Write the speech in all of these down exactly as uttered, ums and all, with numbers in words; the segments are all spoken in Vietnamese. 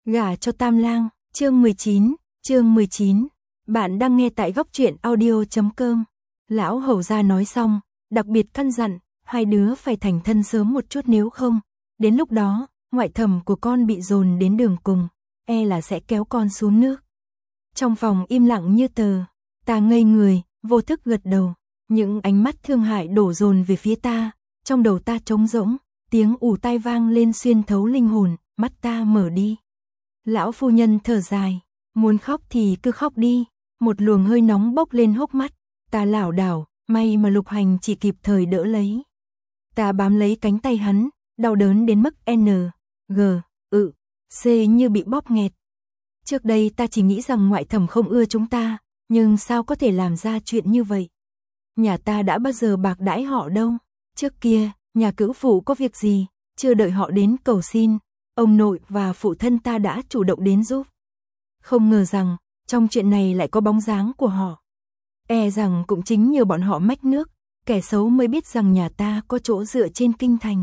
Gả cho Tam Lang, chương mười chín, chương mười chín. Bạn đang nghe tại góc truyện audio chấm com. Lão hầu gia nói xong, đặc biệt căn dặn, hai đứa phải thành thân sớm một chút, nếu không, đến lúc đó, ngoại thẩm của con bị dồn đến đường cùng, e là sẽ kéo con xuống nước. Trong phòng im lặng như tờ, ta ngây người, vô thức gật đầu, những ánh mắt thương hại đổ dồn về phía ta, trong đầu ta trống rỗng, tiếng ù tai vang lên xuyên thấu linh hồn, mắt ta mở đi. Lão phu nhân thở dài, muốn khóc thì cứ khóc đi, một luồng hơi nóng bốc lên hốc mắt, ta lảo đảo, may mà Lục Hành chỉ kịp thời đỡ lấy. Ta bám lấy cánh tay hắn, đau đớn đến mức N, G, ự, C như bị bóp nghẹt. Trước đây ta chỉ nghĩ rằng ngoại thẩm không ưa chúng ta, nhưng sao có thể làm ra chuyện như vậy? Nhà ta đã bao giờ bạc đãi họ đâu. Trước kia, nhà cữu phụ có việc gì, chưa đợi họ đến cầu xin, ông nội và phụ thân ta đã chủ động đến giúp. Không ngờ rằng, trong chuyện này lại có bóng dáng của họ. E rằng cũng chính nhờ bọn họ mách nước, kẻ xấu mới biết rằng nhà ta có chỗ dựa trên kinh thành.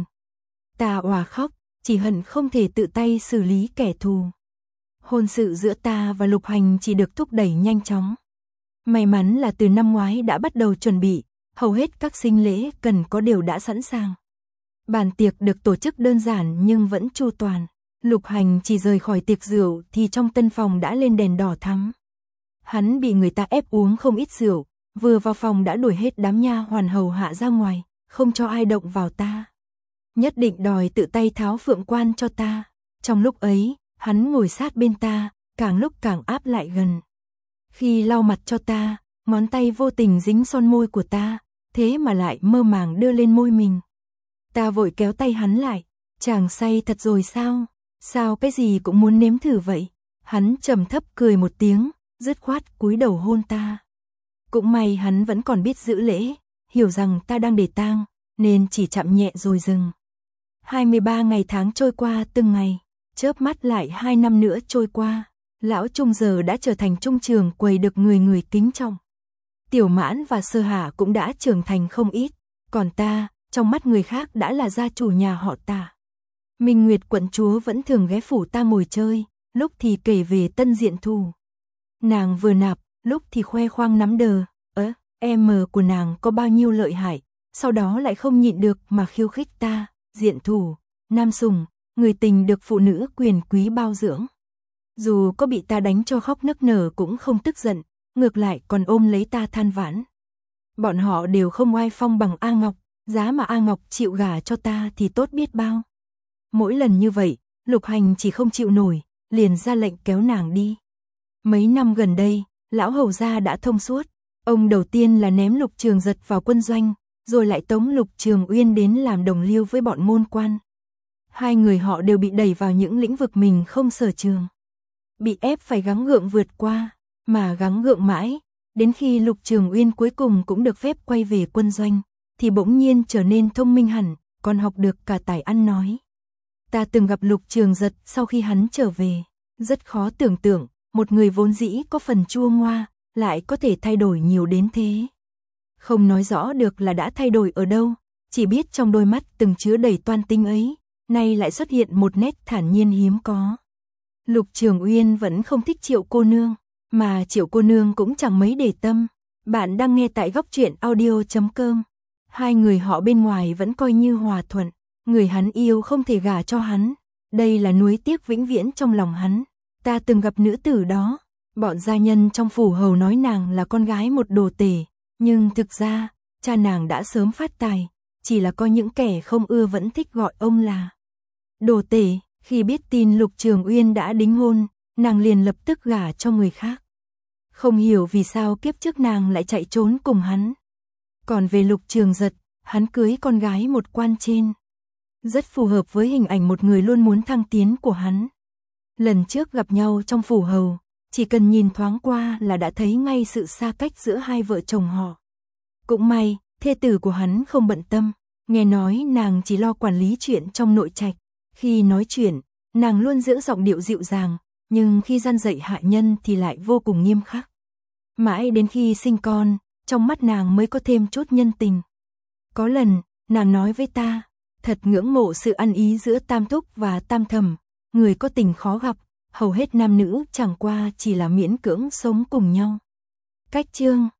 Ta òa khóc, chỉ hận không thể tự tay xử lý kẻ thù. Hôn sự giữa ta và Lục Hành chỉ được thúc đẩy nhanh chóng. May mắn là từ năm ngoái đã bắt đầu chuẩn bị, hầu hết các sinh lễ cần có đều đã sẵn sàng. Bàn tiệc được tổ chức đơn giản nhưng vẫn chu toàn. Lục Hành chỉ rời khỏi tiệc rượu thì trong tân phòng đã lên đèn đỏ thắm. Hắn bị người ta ép uống không ít rượu, vừa vào phòng đã đuổi hết đám nha hoàn hầu hạ ra ngoài, không cho ai động vào ta. Nhất định đòi tự tay tháo phượng quan cho ta. Trong lúc ấy, hắn ngồi sát bên ta, càng lúc càng áp lại gần. Khi lau mặt cho ta, ngón tay vô tình dính son môi của ta, thế mà lại mơ màng đưa lên môi mình. Ta vội kéo tay hắn lại, chàng say thật rồi sao? Sao cái gì cũng muốn nếm thử vậy? Hắn trầm thấp cười một tiếng, dứt khoát cúi đầu hôn ta. Cũng may hắn vẫn còn biết giữ lễ, hiểu rằng ta đang để tang, nên chỉ chạm nhẹ rồi dừng. hai mươi ba ngày tháng trôi qua từng ngày, chớp mắt lại hai năm nữa trôi qua. Lão Trung giờ đã trở thành trung trường quầy được người người kính trọng. Tiểu Mãn và Sơ Hạ cũng đã trưởng thành không ít, còn ta, trong mắt người khác đã là gia chủ nhà họ Tạ. Minh Nguyệt quận chúa vẫn thường ghé phủ ta ngồi chơi, lúc thì kể về tân diện thù. Nàng vừa nạp, lúc thì khoe khoang nắm đờ, ớ, em của nàng có bao nhiêu lợi hại, sau đó lại không nhịn được mà khiêu khích ta, diện thù, nam sủng, người tình được phụ nữ quyền quý bao dưỡng. Dù có bị ta đánh cho khóc nức nở cũng không tức giận, ngược lại còn ôm lấy ta than vãn. Bọn họ đều không oai phong bằng A Ngọc, giá mà A Ngọc chịu gả cho ta thì tốt biết bao. Mỗi lần như vậy, Lục Hành chỉ không chịu nổi, liền ra lệnh kéo nàng đi. Mấy năm gần đây, lão hầu gia đã thông suốt, ông đầu tiên là ném Lục Trường Giật vào quân doanh, rồi lại tống Lục Trường Uyên đến làm đồng liêu với bọn môn quan. Hai người họ đều bị đẩy vào những lĩnh vực mình không sở trường. Bị ép phải gắng gượng vượt qua, mà gắng gượng mãi, đến khi Lục Trường Uyên cuối cùng cũng được phép quay về quân doanh, thì bỗng nhiên trở nên thông minh hẳn, còn học được cả tài ăn nói. Ta từng gặp Lục Trường Giật sau khi hắn trở về, rất khó tưởng tượng, một người vốn dĩ có phần chua ngoa, lại có thể thay đổi nhiều đến thế. Không nói rõ được là đã thay đổi ở đâu, chỉ biết trong đôi mắt từng chứa đầy toan tính ấy, nay lại xuất hiện một nét thản nhiên hiếm có. Lục Trường Uyên vẫn không thích Triệu cô nương, mà Triệu cô nương cũng chẳng mấy để tâm. Bạn đang nghe tại góc truyện audio chấm com. Hai người họ bên ngoài vẫn coi như hòa thuận, người hắn yêu không thể gả cho hắn, đây là nuối tiếc vĩnh viễn trong lòng hắn. Ta từng gặp nữ tử đó, bọn gia nhân trong phủ hầu nói nàng là con gái một đồ tể, nhưng thực ra, cha nàng đã sớm phát tài, chỉ là có những kẻ không ưa vẫn thích gọi ông là đồ tể. Khi biết tin Lục Trường Uyên đã đính hôn, nàng liền lập tức gả cho người khác. Không hiểu vì sao kiếp trước nàng lại chạy trốn cùng hắn. Còn về Lục Trường Giật, hắn cưới con gái một quan trên. Rất phù hợp với hình ảnh một người luôn muốn thăng tiến của hắn. Lần trước gặp nhau trong phủ hầu, chỉ cần nhìn thoáng qua là đã thấy ngay sự xa cách giữa hai vợ chồng họ. Cũng may, thê tử của hắn không bận tâm, nghe nói nàng chỉ lo quản lý chuyện trong nội trạch. Khi nói chuyện, nàng luôn giữ giọng điệu dịu dàng, nhưng khi gian dạy hạ nhân thì lại vô cùng nghiêm khắc. Mãi đến khi sinh con, trong mắt nàng mới có thêm chút nhân tình. Có lần, nàng nói với ta, thật ngưỡng mộ sự ăn ý giữa Tam Thúc và Tam Thẩm, người có tình khó gặp, hầu hết nam nữ chẳng qua chỉ là miễn cưỡng sống cùng nhau. Cách chương